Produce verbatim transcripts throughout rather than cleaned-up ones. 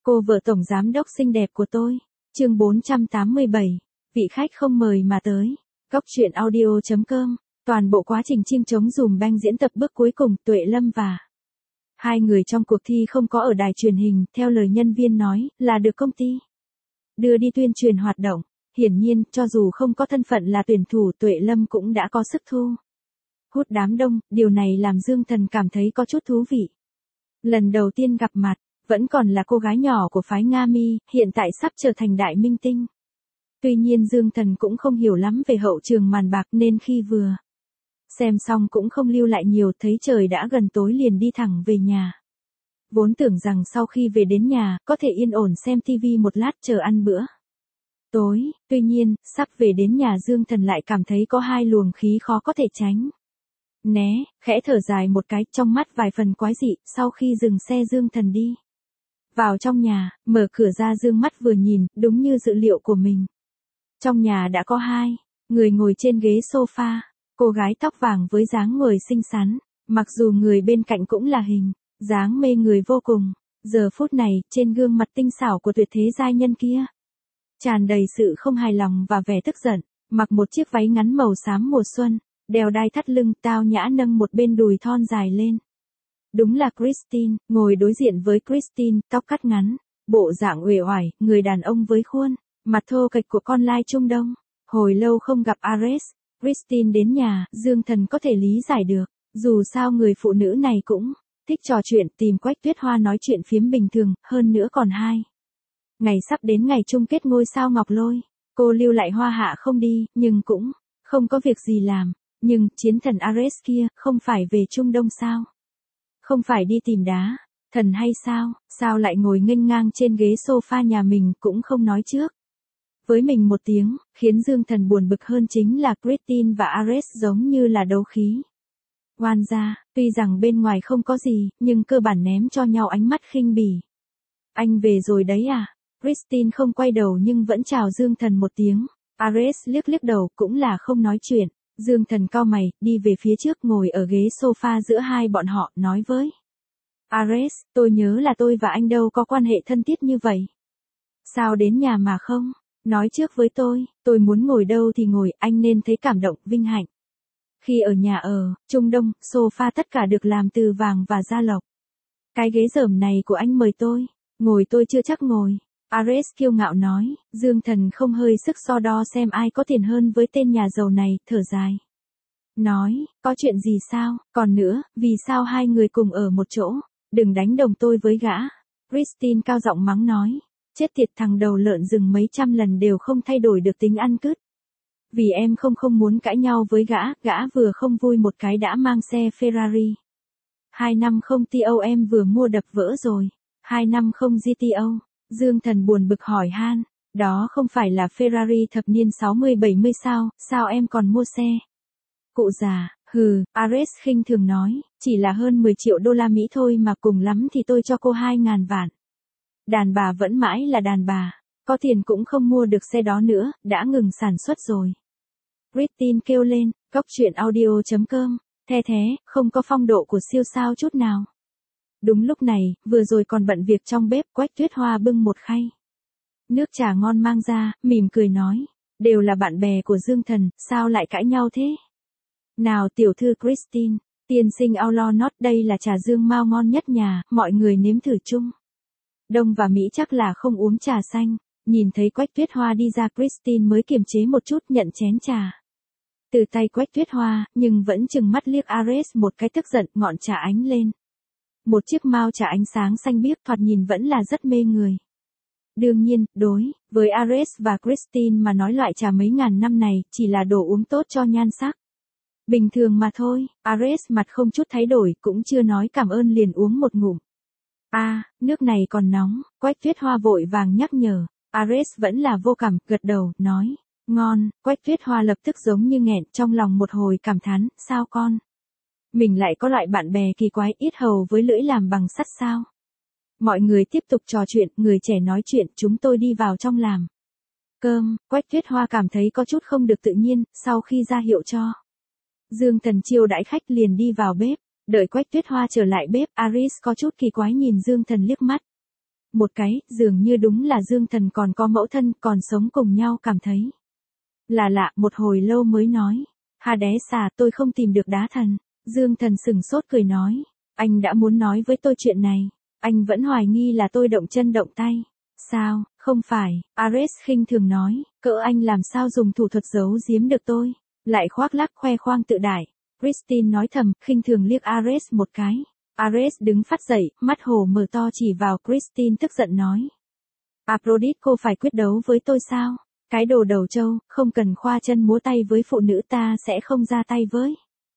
Cô vợ tổng giám đốc xinh đẹp của tôi. Chương bốn trăm tám mươi bảy. Vị khách không mời mà tới. Góc truyện audio chấm com. Toàn bộ quá trình chim trống dùm banh diễn tập bước cuối cùng, Tuệ Lâm và hai người trong cuộc thi không có ở đài truyền hình, theo lời nhân viên nói, là được công ty đưa đi tuyên truyền hoạt động. Hiển nhiên, cho dù không có thân phận là tuyển thủ, Tuệ Lâm cũng đã có sức thu hút đám đông, điều này làm Dương Thần cảm thấy có chút thú vị. Lần đầu tiên gặp mặt, vẫn còn là cô gái nhỏ của phái Nga Mi, hiện tại sắp trở thành đại minh tinh. Tuy nhiên Dương Thần cũng không hiểu lắm về hậu trường màn bạc nên khi vừa xem xong cũng không lưu lại nhiều, thấy trời đã gần tối liền đi thẳng về nhà. Vốn tưởng rằng sau khi về đến nhà, có thể yên ổn xem tivi một lát chờ ăn bữa tối, tuy nhiên, sắp về đến nhà Dương Thần lại cảm thấy có hai luồng khí khó có thể tránh né, khẽ thở dài một cái, trong mắt vài phần quái dị. Sau khi dừng xe Dương Thần đi vào trong nhà, mở cửa ra dương mắt vừa nhìn, đúng như dự liệu của mình. Trong nhà đã có hai người ngồi trên ghế sofa, cô gái tóc vàng với dáng người xinh xắn, mặc dù người bên cạnh cũng là hình dáng mê người vô cùng. Giờ phút này, trên gương mặt tinh xảo của tuyệt thế giai nhân kia tràn đầy sự không hài lòng và vẻ tức giận. Mặc một chiếc váy ngắn màu xám mùa xuân, đeo đai thắt lưng, tao nhã nâng một bên đùi thon dài lên. Đúng là Christine. Ngồi đối diện với Christine, tóc cắt ngắn, bộ dạng uể oải, người đàn ông với khuôn mặt thô kệch của con lai Trung Đông. Hồi lâu không gặp Ares, Christine đến nhà, Dương Thần có thể lý giải được. Dù sao người phụ nữ này cũng thích trò chuyện, tìm Quách Tuyết Hoa nói chuyện phiếm bình thường, hơn nữa còn hai ngày sắp đến ngày chung kết ngôi sao Ngọc Lôi. Cô lưu lại Hoa Hạ không đi, nhưng cũng không có việc gì làm. Nhưng, chiến thần Ares kia, không phải về Trung Đông sao? Không phải đi tìm đá thần hay sao? Sao lại ngồi nghênh ngang trên ghế sofa nhà mình cũng không nói trước với mình một tiếng. Khiến Dương Thần buồn bực hơn chính là Christine và Ares giống như là đấu khí oan gia, tuy rằng bên ngoài không có gì, nhưng cơ bản ném cho nhau ánh mắt khinh bỉ. Anh về rồi đấy à? Christine không quay đầu nhưng vẫn chào Dương Thần một tiếng. Ares liếc liếc đầu, cũng là không nói chuyện. Dương Thần cau mày, đi về phía trước, ngồi ở ghế sofa giữa hai bọn họ, nói với Ares, tôi nhớ là tôi và anh đâu có quan hệ thân thiết như vậy. Sao đến nhà mà không nói trước với tôi? Tôi muốn ngồi đâu thì ngồi, anh nên thấy cảm động, vinh hạnh. Khi ở nhà ở Trung Đông, sofa tất cả được làm từ vàng và gia lộc. Cái ghế rởm này của anh mời tôi ngồi tôi chưa chắc ngồi. Ares kiêu ngạo nói. Dương Thần không hơi sức so đo xem ai có tiền hơn với tên nhà giàu này, thở dài. Nói, có chuyện gì sao? Còn nữa, vì sao hai người cùng ở một chỗ? Đừng đánh đồng tôi với gã. Christine cao giọng mắng nói. Chết tiệt, thằng đầu lợn rừng mấy trăm lần đều không thay đổi được tính ăn cứt. Vì em không không muốn cãi nhau với gã, gã vừa không vui một cái đã mang xe Ferrari. Hai năm không tê ô em vừa mua đập vỡ rồi. Hai năm không giê tê ô. Dương Thần buồn bực hỏi han, đó không phải là Ferrari thập niên sáu mươi bảy mươi sao, sao em còn mua xe? Cụ già, hừ, Ares khinh thường nói, chỉ là hơn mười triệu đô la Mỹ thôi mà, cùng lắm thì tôi cho cô hai ngàn vạn. Đàn bà vẫn mãi là đàn bà, có tiền cũng không mua được xe đó nữa, đã ngừng sản xuất rồi. Christine kêu lên. Góc truyện audio chấm com. The thế, không có phong độ của siêu sao chút nào. Đúng lúc này, vừa rồi còn bận việc trong bếp, Quách Tuyết Hoa bưng một khay nước trà ngon mang ra, mỉm cười nói, đều là bạn bè của Dương Thần, sao lại cãi nhau thế? Nào tiểu thư Christine, tiên sinh Outlaw Not, đây là trà dương mao ngon nhất nhà, mọi người nếm thử chung. Đông và Mỹ chắc là không uống trà xanh. Nhìn thấy Quách Tuyết Hoa đi ra, Christine mới kiềm chế một chút, nhận chén trà từ tay Quách Tuyết Hoa, nhưng vẫn chừng mắt liếc Ares một cái tức giận. Ngọn trà ánh lên một chiếc mao trà ánh sáng xanh biếc, thoạt nhìn vẫn là rất mê người. Đương nhiên, đối với Ares và Christine mà nói, loại trà mấy ngàn năm này chỉ là đồ uống tốt cho nhan sắc bình thường mà thôi. Ares mặt không chút thay đổi, cũng chưa nói cảm ơn liền uống một ngụm. A, à, nước này còn nóng. Quách Tuyết Hoa vội vàng nhắc nhở. Ares vẫn là vô cảm, gật đầu, nói, ngon. Quách Tuyết Hoa lập tức giống như nghẹn, trong lòng một hồi cảm thán, sao con mình lại có loại bạn bè kỳ quái, ít hầu với lưỡi làm bằng sắt sao? Mọi người tiếp tục trò chuyện, người trẻ nói chuyện, chúng tôi đi vào trong làm cơm. Quách Tuyết Hoa cảm thấy có chút không được tự nhiên, sau khi ra hiệu cho Dương Thần chiêu đãi khách liền đi vào bếp. Đợi Quách Tuyết Hoa trở lại bếp, Ares có chút kỳ quái nhìn Dương Thần liếc mắt một cái, dường như đúng là Dương Thần còn có mẫu thân, còn sống cùng nhau cảm thấy. Là lạ, một hồi lâu mới nói. Hades-a, tôi không tìm được đá thần. Dương Thần sừng sốt cười nói. Anh đã muốn nói với tôi chuyện này. Anh vẫn hoài nghi là tôi động chân động tay. Sao, không phải, Ares khinh thường nói, cỡ anh làm sao dùng thủ thuật giấu giếm được tôi. Lại khoác lác khoe khoang tự đại. Christine nói thầm, khinh thường liếc Ares một cái. Ares đứng phát dậy, mắt hồ mở to chỉ vào Christine tức giận nói. Aphrodite, cô phải quyết đấu với tôi sao? Cái đồ đầu trâu, không cần khoa chân múa tay với phụ nữ, ta sẽ không ra tay với.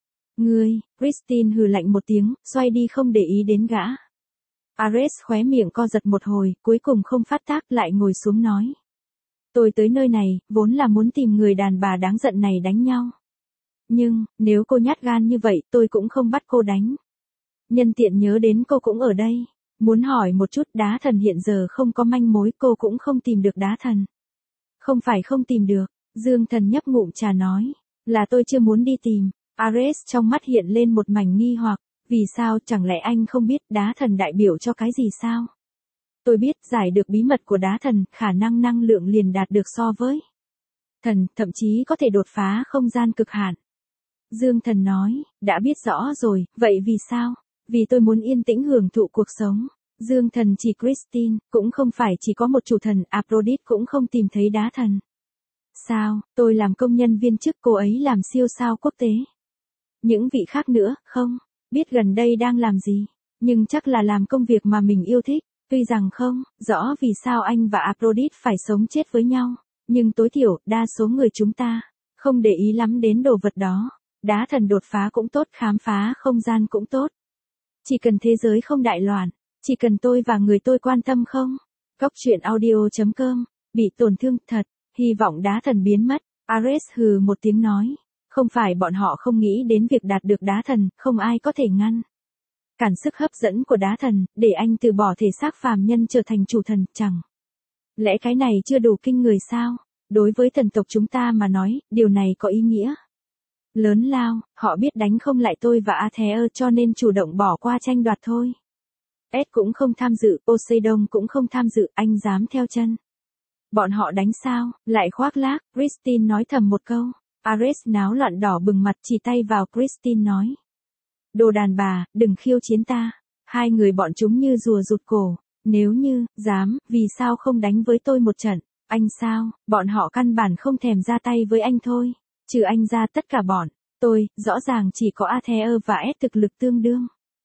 Ngươi, Christine hừ lạnh một tiếng, xoay đi không để ý đến gã. Ares khóe miệng co giật một hồi, cuối cùng không phát tác, lại ngồi xuống nói. Tôi tới nơi này, vốn là muốn tìm người đàn bà đáng giận này đánh nhau. Nhưng, nếu cô nhát gan như vậy, tôi cũng không bắt cô đánh. Nhân tiện nhớ đến cô cũng ở đây. Muốn hỏi một chút, đá thần hiện giờ không có manh mối, cô cũng không tìm được đá thần. Không phải không tìm được, Dương Thần nhấp ngụm trà nói. Là tôi chưa muốn đi tìm. Ares trong mắt hiện lên một mảnh nghi hoặc. Vì sao, chẳng lẽ anh không biết đá thần đại biểu cho cái gì sao? Tôi biết, giải được bí mật của đá thần, khả năng năng lượng liền đạt được so với thần, thậm chí có thể đột phá không gian cực hạn. Dương Thần nói, đã biết rõ rồi, vậy vì sao? Vì tôi muốn yên tĩnh hưởng thụ cuộc sống. Dương Thần chỉ Christine, cũng không phải chỉ có một chủ thần, Aphrodite cũng không tìm thấy đá thần. Sao, tôi làm công nhân viên chức, cô ấy làm siêu sao quốc tế. Những vị khác nữa, không, biết gần đây đang làm gì, nhưng chắc là làm công việc mà mình yêu thích. Tuy rằng không rõ vì sao anh và Aphrodite phải sống chết với nhau, nhưng tối thiểu, đa số người chúng ta không để ý lắm đến đồ vật đó. Đá thần đột phá cũng tốt, khám phá không gian cũng tốt. Chỉ cần thế giới không đại loạn, chỉ cần tôi và người tôi quan tâm không. Góc truyện audio chấm com, bị tổn thương thật, hy vọng đá thần biến mất. Ares hừ một tiếng nói, không phải bọn họ không nghĩ đến việc đạt được đá thần, không ai có thể ngăn cản sức hấp dẫn của đá thần, để anh từ bỏ thể xác phàm nhân trở thành chủ thần, chẳng lẽ cái này chưa đủ kinh người sao? Đối với thần tộc chúng ta mà nói, điều này có ý nghĩa lớn lao, họ biết đánh không lại tôi và Athena cho nên chủ động bỏ qua tranh đoạt thôi. Ed cũng không tham dự, Poseidon cũng không tham dự, anh dám theo chân. Bọn họ đánh sao, lại khoác lác, Christine nói thầm một câu. Ares náo loạn đỏ bừng mặt, chỉ tay vào Christine nói. Đồ đàn bà, đừng khiêu chiến ta. Hai người bọn chúng như rùa rụt cổ. Nếu như, dám, vì sao không đánh với tôi một trận? Anh sao, bọn họ căn bản không thèm ra tay với anh thôi. Trừ anh ra tất cả bọn, tôi, rõ ràng chỉ có Athena và Ed thực lực tương đương.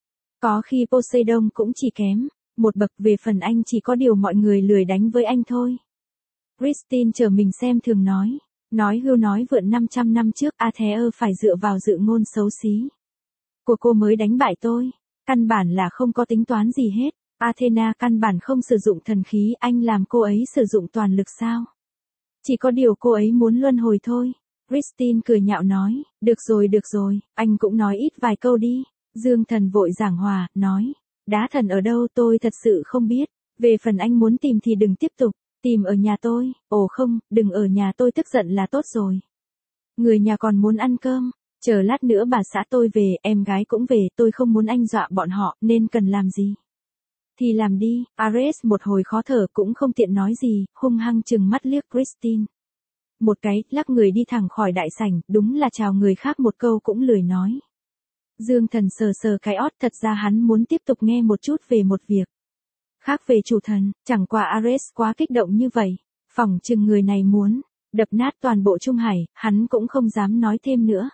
Có khi Poseidon cũng chỉ kém một bậc, về phần anh chỉ có điều mọi người lười đánh với anh thôi. Christine chờ mình xem thường nói. Nói hưu nói vượn năm trăm năm trước Athena phải dựa vào dự ngôn xấu xí của cô mới đánh bại tôi. Căn bản là không có tính toán gì hết. Athena căn bản không sử dụng thần khí, anh làm cô ấy sử dụng toàn lực sao? Chỉ có điều cô ấy muốn luân hồi thôi. Christine cười nhạo nói, được rồi được rồi, anh cũng nói ít vài câu đi. Dương Thần vội giảng hòa, nói, đá thần ở đâu tôi thật sự không biết. Về phần anh muốn tìm thì đừng tiếp tục, tìm ở nhà tôi. Ồ không, đừng ở nhà tôi, tức giận là tốt rồi. Người nhà còn muốn ăn cơm. Chờ lát nữa bà xã tôi về, em gái cũng về, tôi không muốn anh dọa bọn họ, nên cần làm gì thì làm đi. Ares một hồi khó thở cũng không tiện nói gì, hung hăng chừng mắt liếc Christine một cái, lắc người đi thẳng khỏi đại sảnh, đúng là chào người khác một câu cũng lười nói. Dương Thần sờ sờ cái ót, thật ra hắn muốn tiếp tục nghe một chút về một việc khác về chủ thần, chẳng qua Ares quá kích động như vậy, phỏng chừng người này muốn đập nát toàn bộ Trung Hải, hắn cũng không dám nói thêm nữa.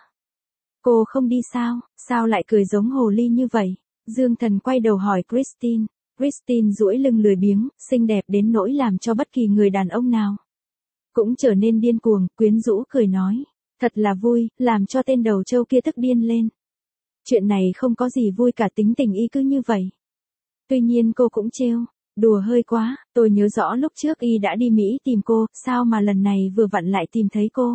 Cô không đi sao, sao lại cười giống hồ ly như vậy? Dương Thần quay đầu hỏi Christine. Christine duỗi lưng lười biếng, xinh đẹp đến nỗi làm cho bất kỳ người đàn ông nào cũng trở nên điên cuồng, quyến rũ cười nói. Thật là vui, làm cho tên đầu trâu kia tức điên lên. Chuyện này không có gì vui cả, tính tình y cứ như vậy. Tuy nhiên cô cũng trêu, đùa hơi quá, tôi nhớ rõ lúc trước y đã đi Mỹ tìm cô, sao mà lần này vừa vặn lại tìm thấy cô.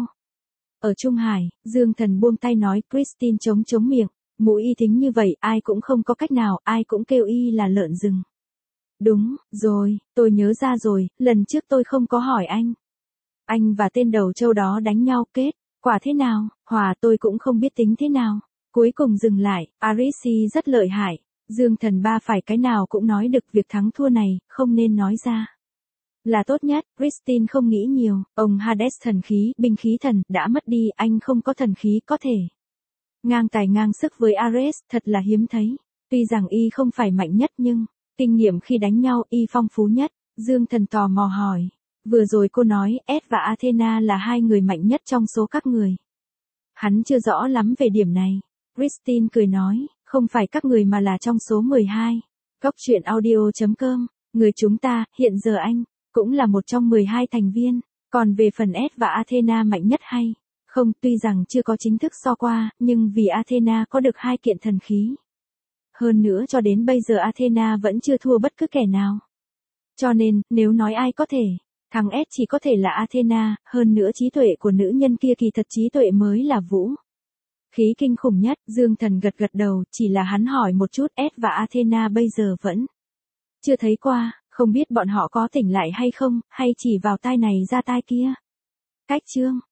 Ở Trung Hải, Dương Thần buông tay nói. Christine chống chống miệng, mũi y thính như vậy, ai cũng không có cách nào, ai cũng kêu y là lợn rừng. Đúng, rồi, tôi nhớ ra rồi, lần trước tôi không có hỏi anh. Anh và tên đầu trâu đó đánh nhau, kết quả thế nào? Hòa, tôi cũng không biết tính thế nào. Cuối cùng dừng lại, Arisi rất lợi hại. Dương Thần ba phải cái nào cũng nói được, việc thắng thua này, không nên nói ra là tốt nhất. Christine không nghĩ nhiều, ông Hades thần khí, binh khí thần, đã mất đi, anh không có thần khí có thể ngang tài ngang sức với Ares, thật là hiếm thấy. Tuy rằng y không phải mạnh nhất nhưng, kinh nghiệm khi đánh nhau y phong phú nhất. Dương Thần tò mò hỏi, vừa rồi cô nói S và Athena là hai người mạnh nhất trong số các người. Hắn chưa rõ lắm về điểm này. Christine cười nói, không phải các người mà là trong số mười hai. Cốc truyện audio chấm com, người chúng ta, hiện giờ anh, cũng là một trong mười hai thành viên. Còn về phần S và Athena mạnh nhất hay không, tuy rằng chưa có chính thức so qua, nhưng vì Athena có được hai kiện thần khí. Hơn nữa cho đến bây giờ Athena vẫn chưa thua bất cứ kẻ nào. Cho nên, nếu nói ai có thể thắng S chỉ có thể là Athena, hơn nữa trí tuệ của nữ nhân kia kỳ thật trí tuệ mới là vũ khí kinh khủng nhất. Dương Thần gật gật đầu, chỉ là hắn hỏi một chút, S và Athena bây giờ vẫn chưa thấy qua, không biết bọn họ có tỉnh lại hay không, hay chỉ vào tai này ra tai kia. Cách chương